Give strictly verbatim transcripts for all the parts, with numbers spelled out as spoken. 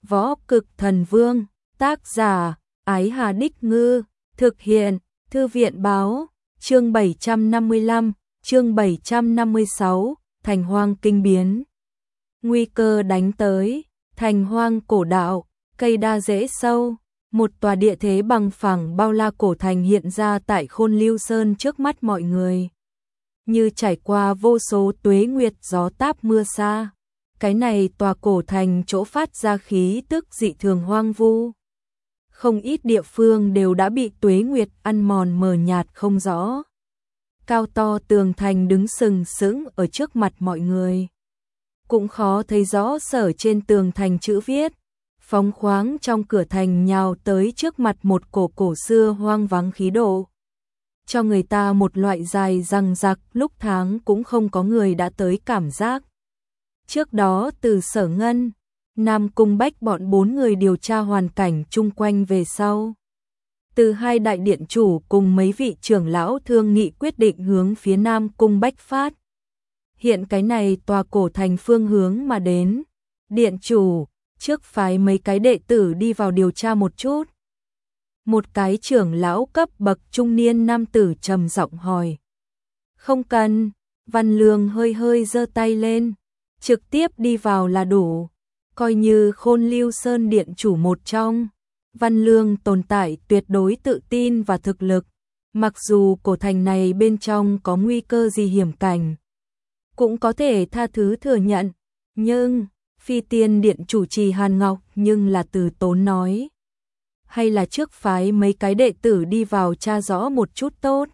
Võ Cực Thần Vương, tác giả, Ái Hà Đích Ngư, thực hiện, Thư viện Báo, chương bảy trăm năm mươi lăm, chương bảy trăm năm mươi sáu, Thành Hoang kinh biến. Nguy cơ đánh tới, Thành Hoang cổ đạo, cây đa rễ sâu, một tòa địa thế bằng phẳng bao la cổ thành hiện ra tại Khôn Lưu Sơn trước mắt mọi người. Như trải qua vô số tuế nguyệt gió táp mưa xa, cái này tòa cổ thành chỗ phát ra khí tức dị thường hoang vu. Không ít địa phương đều đã bị tuế nguyệt ăn mòn mờ nhạt không rõ. Cao to tường thành đứng sừng sững ở trước mặt mọi người. Cũng khó thấy rõ sở trên tường thành chữ viết. Phóng khoáng trong cửa thành nhào tới trước mặt một cổ cổ xưa hoang vắng khí độ. Cho người ta một loại dài răng rặc lúc tháng cũng không có người đã tới cảm giác. Trước đó từ Sở Ngân, Nam Cung Bách bọn bốn người điều tra hoàn cảnh chung quanh về sau. Từ hai đại điện chủ cùng mấy vị trưởng lão thương nghị quyết định hướng phía Nam Cung Bách phát. Hiện cái này tòa cổ thành phương hướng mà đến. Điện chủ, trước phái mấy cái đệ tử đi vào điều tra một chút. Một cái trưởng lão cấp bậc trung niên nam tử trầm giọng hỏi. Không cần, Văn Lương hơi hơi giơ tay lên, trực tiếp đi vào là đủ. Coi như Khôn Lưu Sơn điện chủ một trong, Văn Lương tồn tại tuyệt đối tự tin và thực lực. Mặc dù cổ thành này bên trong có nguy cơ gì hiểm cảnh, cũng có thể tha thứ thừa nhận. Nhưng, Phi Tiên điện chủ Trì Hàn Ngọc nhưng là từ tốn nói. Hay là trước phái mấy cái đệ tử đi vào tra rõ một chút tốt.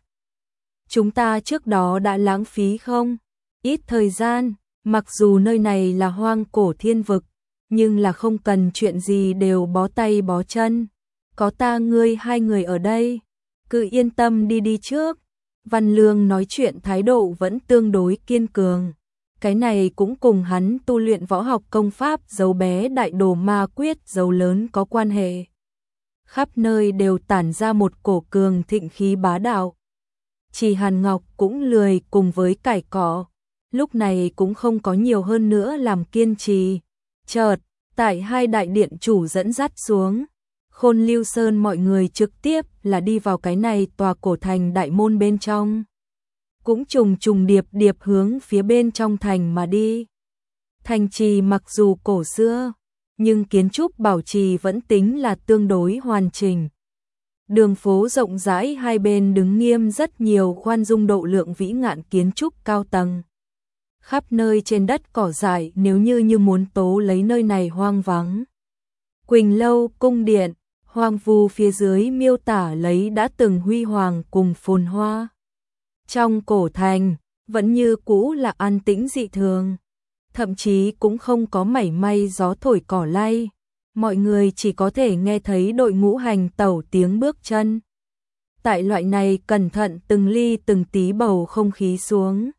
Chúng ta trước đó đã lãng phí không? Ít thời gian, mặc dù nơi này là hoang cổ thiên vực, nhưng là không cần chuyện gì đều bó tay bó chân. Có ta ngươi hai người ở đây, cứ yên tâm đi đi trước. Văn Lương nói chuyện thái độ vẫn tương đối kiên cường. Cái này cũng cùng hắn tu luyện võ học công pháp dấu bé đại đồ ma quyết dấu lớn có quan hệ. Khắp nơi đều tản ra một cổ cường thịnh khí bá đạo. Chỉ Hàn Ngọc cũng lười cùng với cải cọ, lúc này cũng không có nhiều hơn nữa làm kiên trì. Chợt, tại hai đại điện chủ dẫn dắt xuống, Khôn Lưu Sơn mọi người trực tiếp là đi vào cái này tòa cổ thành đại môn bên trong. Cũng trùng trùng điệp điệp hướng phía bên trong thành mà đi. Thành trì mặc dù cổ xưa, nhưng kiến trúc bảo trì vẫn tính là tương đối hoàn chỉnh. Đường phố rộng rãi hai bên đứng nghiêm rất nhiều khoan dung độ lượng vĩ ngạn kiến trúc cao tầng. Khắp nơi trên đất cỏ dại nếu như như muốn tố lấy nơi này hoang vắng. Quỳnh Lâu cung điện, hoang vu phía dưới miêu tả lấy đã từng huy hoàng cùng phồn hoa. Trong cổ thành, vẫn như cũ là an tĩnh dị thường. Thậm chí cũng không có mảy may gió thổi cỏ lay. Mọi người chỉ có thể nghe thấy đội ngũ hành tẩu tiếng bước chân. Tại loại này cẩn thận từng ly từng tí bầu không khí xuống.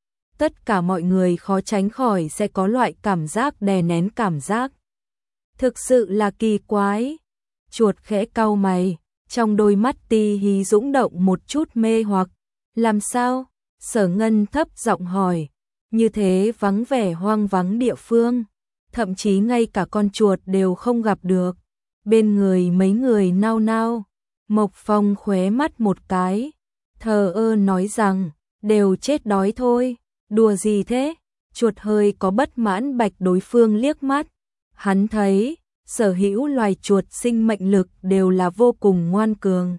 Tất cả mọi người khó tránh khỏi sẽ có loại cảm giác đè nén cảm giác. Thực sự là kỳ quái. Chuột khẽ cau mày, trong đôi mắt ti hí dũng động một chút mê hoặc. Làm sao? Sở Ngân thấp giọng hỏi. Như thế vắng vẻ hoang vắng địa phương, thậm chí ngay cả con chuột đều không gặp được. Bên người mấy người nao nao, Mộc Phong khóe mắt một cái, thờ ơ nói rằng, đều chết đói thôi, đùa gì thế? Chuột hơi có bất mãn bạch đối phương liếc mắt. Hắn thấy, sở hữu loài chuột sinh mệnh lực đều là vô cùng ngoan cường.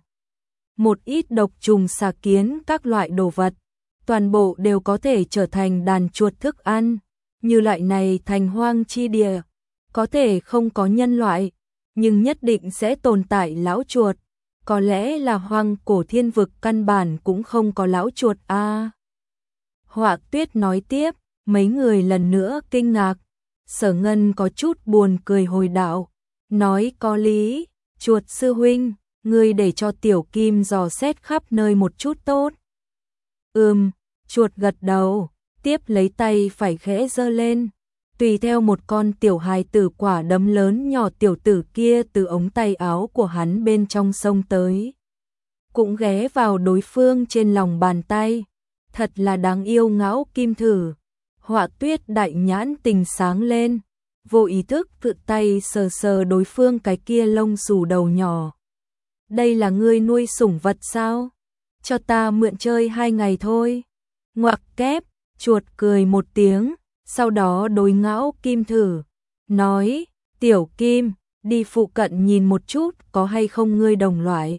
Một ít độc trùng xà kiến các loại đồ vật, toàn bộ đều có thể trở thành đàn chuột thức ăn. Như loại này thành hoang chi địa, có thể không có nhân loại, nhưng nhất định sẽ tồn tại lão chuột. Có lẽ là hoang cổ thiên vực căn bản cũng không có lão chuột a. À. Họa Tuyết nói tiếp, mấy người lần nữa kinh ngạc. Sở Ngân có chút buồn cười hồi đạo, nói có lý, chuột sư huynh, ngươi để cho Tiểu Kim dò xét khắp nơi một chút tốt. Ừm, chuột gật đầu, tiếp lấy tay phải khẽ giơ lên, tùy theo một con tiểu hài tử quả đấm lớn nhỏ tiểu tử kia từ ống tay áo của hắn bên trong sông tới. Cũng ghé vào đối phương trên lòng bàn tay, thật là đáng yêu ngão kim thử. Họa Tuyết đại nhãn tình sáng lên, vô ý thức tự tay sờ sờ đối phương cái kia lông xù đầu nhỏ. Đây là ngươi nuôi sủng vật sao? Cho ta mượn chơi hai ngày thôi. Ngoặc kép, chuột cười một tiếng, sau đó đối Ngão Kim thử, nói, Tiểu Kim, đi phụ cận nhìn một chút có hay không ngươi đồng loại.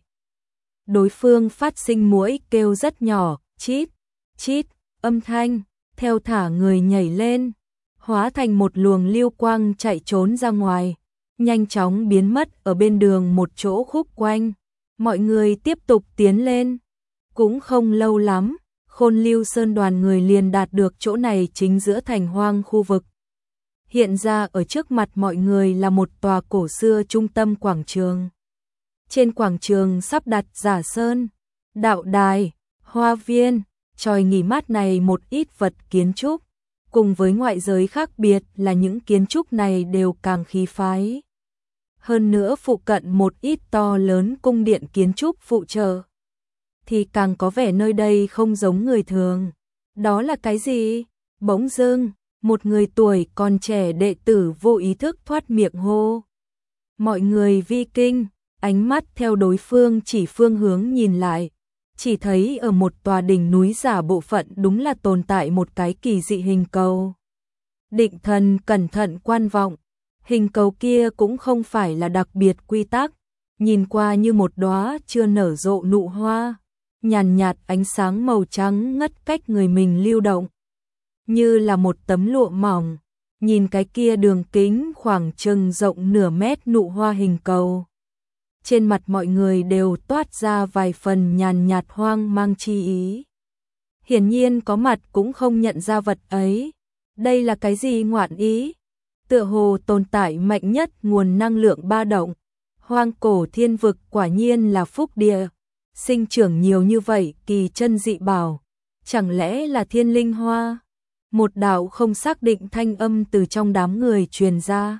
Đối phương phát sinh muỗi kêu rất nhỏ, chít, chít, âm thanh, theo thả người nhảy lên, hóa thành một luồng lưu quang chạy trốn ra ngoài, nhanh chóng biến mất ở bên đường một chỗ khúc quanh. Mọi người tiếp tục tiến lên, cũng không lâu lắm, Khôn Lưu Sơn đoàn người liền đạt được chỗ này chính giữa thành hoang khu vực. Hiện ra ở trước mặt mọi người là một tòa cổ xưa trung tâm quảng trường. Trên quảng trường sắp đặt giả sơn, đạo đài, hoa viên, tròi nghỉ mát này một ít vật kiến trúc. Cùng với ngoại giới khác biệt là những kiến trúc này đều càng khí phái. Hơn nữa phụ cận một ít to lớn cung điện kiến trúc phụ trợ, thì càng có vẻ nơi đây không giống người thường. Đó là cái gì? Bỗng dưng, một người tuổi còn trẻ đệ tử vô ý thức thoát miệng hô. Mọi người vi kinh, ánh mắt theo đối phương chỉ phương hướng nhìn lại, chỉ thấy ở một tòa đỉnh núi giả bộ phận đúng là tồn tại một cái kỳ dị hình cầu. Định thần cẩn thận quan vọng, hình cầu kia cũng không phải là đặc biệt quy tắc, nhìn qua như một đóa chưa nở rộ nụ hoa, nhàn nhạt ánh sáng màu trắng ngất cách người mình lưu động, như là một tấm lụa mỏng. Nhìn cái kia đường kính khoảng chừng rộng nửa mét nụ hoa hình cầu, trên mặt mọi người đều toát ra vài phần nhàn nhạt hoang mang chi ý. Hiển nhiên có mặt cũng không nhận ra vật ấy. Đây là cái gì ngoạn ý? Tựa hồ tồn tại mạnh nhất nguồn năng lượng ba động. Hoang cổ thiên vực quả nhiên là phúc địa, sinh trưởng nhiều như vậy kỳ chân dị bảo. Chẳng lẽ là thiên linh hoa? Một đạo không xác định thanh âm từ trong đám người truyền ra.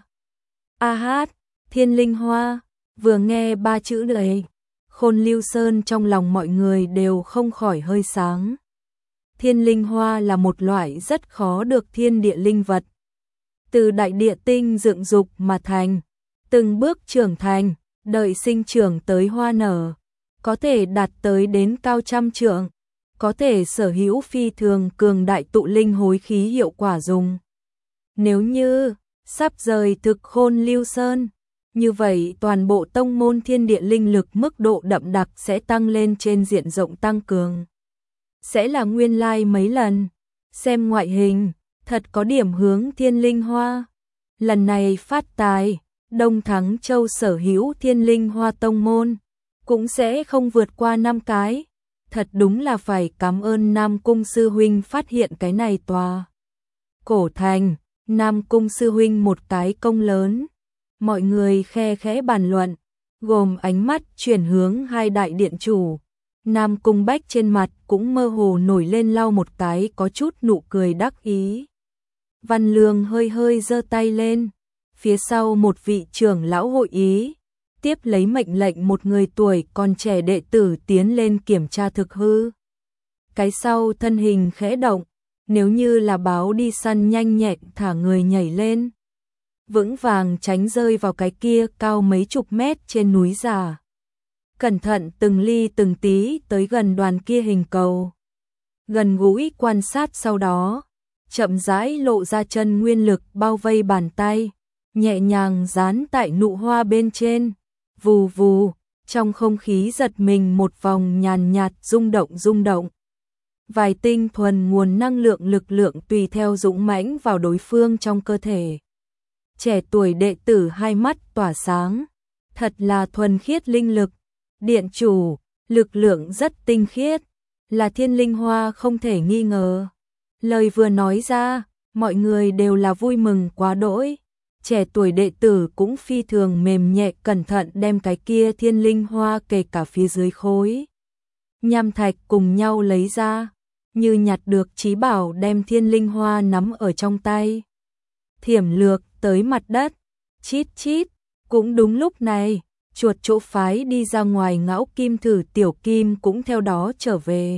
A hát, thiên linh hoa. Vừa nghe ba chữ này, Khôn Lưu Sơn trong lòng mọi người đều không khỏi hơi sáng. Thiên linh hoa là một loại rất khó được thiên địa linh vật. Từ đại địa tinh dựng dục mà thành, từng bước trưởng thành, đợi sinh trưởng tới hoa nở, có thể đạt tới đến cao trăm trượng, có thể sở hữu phi thường cường đại tụ linh hối khí hiệu quả dùng. Nếu như sắp rời thực Khôn Lưu Sơn, như vậy toàn bộ tông môn thiên địa linh lực mức độ đậm đặc sẽ tăng lên trên diện rộng tăng cường. Sẽ là nguyên lai mấy lần. Xem ngoại hình, thật có điểm hướng thiên linh hoa. Lần này phát tài, Đông Thắng Châu sở hữu thiên linh hoa tông môn, cũng sẽ không vượt qua năm cái. Thật đúng là phải cảm ơn Nam Cung Sư Huynh phát hiện cái này tòa cổ thành. Nam Cung Sư Huynh một cái công lớn. Mọi người khe khẽ bàn luận, gồm ánh mắt chuyển hướng hai đại điện chủ. Nam Cung Bách trên mặt cũng mơ hồ nổi lên lau một cái có chút nụ cười đắc ý. Văn Lương hơi hơi giơ tay lên, phía sau một vị trưởng lão hội ý, tiếp lấy mệnh lệnh một người tuổi còn trẻ đệ tử tiến lên kiểm tra thực hư. Cái sau thân hình khẽ động, nếu như là báo đi săn nhanh nhẹn thả người nhảy lên, vững vàng tránh rơi vào cái kia cao mấy chục mét trên núi già. Cẩn thận từng ly từng tí tới gần đoàn kia hình cầu. Gần gũi quan sát sau đó, chậm rãi lộ ra chân nguyên lực bao vây bàn tay, nhẹ nhàng dán tại nụ hoa bên trên. Vù vù, trong không khí giật mình một vòng nhàn nhạt rung động rung động. Vài tinh thuần nguồn năng lượng lực lượng tùy theo dũng mãnh vào đối phương trong cơ thể. Trẻ tuổi đệ tử hai mắt tỏa sáng, thật là thuần khiết linh lực. Điện chủ, lực lượng rất tinh khiết, là thiên linh hoa không thể nghi ngờ. Lời vừa nói ra, mọi người đều là vui mừng quá đỗi. Trẻ tuổi đệ tử cũng phi thường mềm nhẹ cẩn thận đem cái kia thiên linh hoa kể cả phía dưới khối nham thạch cùng nhau lấy ra, như nhặt được trí bảo đem thiên linh hoa nắm ở trong tay. Thiểm lược tới mặt đất, chít chít, cũng đúng lúc này, chuột chỗ phái đi ra ngoài Ngão Kim thử Tiểu Kim cũng theo đó trở về.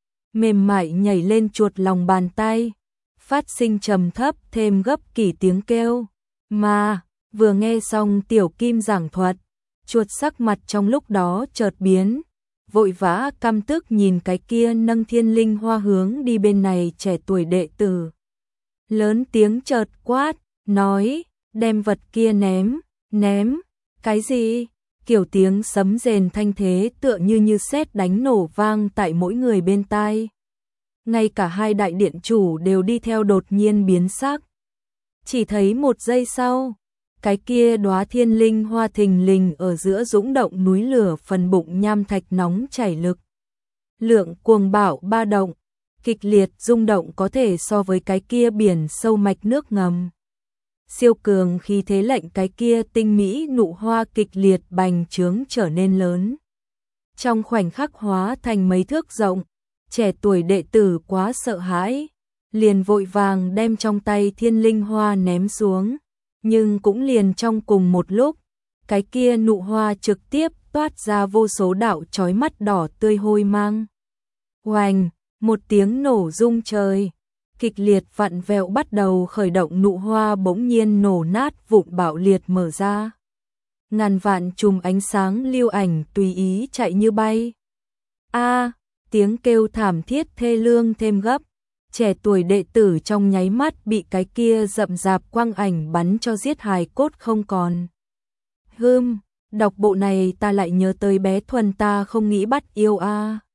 Mềm mại nhảy lên chuột lòng bàn tay, phát sinh trầm thấp thêm gấp kỳ tiếng kêu. Mà, vừa nghe xong Tiểu Kim giảng thuật, chuột sắc mặt trong lúc đó chợt biến, vội vã căm tức nhìn cái kia nâng thiên linh hoa hướng đi bên này trẻ tuổi đệ tử. Lớn tiếng chợt quát, nói, đem vật kia ném, ném, cái gì? Kiểu tiếng sấm rền thanh thế tựa như như sét đánh nổ vang tại mỗi người bên tai. Ngay cả hai đại điện chủ đều đi theo đột nhiên biến sắc. Chỉ thấy một giây sau, cái kia đóa thiên linh hoa thình lình ở giữa dũng động núi lửa phần bụng nham thạch nóng chảy lực. Lượng cuồng bạo ba động, kịch liệt rung động có thể so với cái kia biển sâu mạch nước ngầm. Siêu cường khi thế lệnh cái kia tinh mỹ nụ hoa kịch liệt bành trướng trở nên lớn. Trong khoảnh khắc hóa thành mấy thước rộng, trẻ tuổi đệ tử quá sợ hãi, liền vội vàng đem trong tay thiên linh hoa ném xuống. Nhưng cũng liền trong cùng một lúc, cái kia nụ hoa trực tiếp toát ra vô số đạo chói mắt đỏ tươi hôi mang. Oành, một tiếng nổ rung trời, kịch liệt vặn vẹo bắt đầu khởi động, nụ hoa bỗng nhiên nổ nát vụn bạo liệt mở ra. Ngàn vạn chùm ánh sáng lưu ảnh tùy ý chạy như bay. A, tiếng kêu thảm thiết thê lương thêm gấp. Trẻ tuổi đệ tử trong nháy mắt bị cái kia rậm rạp quang ảnh bắn cho giết hài cốt không còn. Hừm, đọc bộ này ta lại nhớ tới bé Thuần ta không nghĩ bắt yêu a.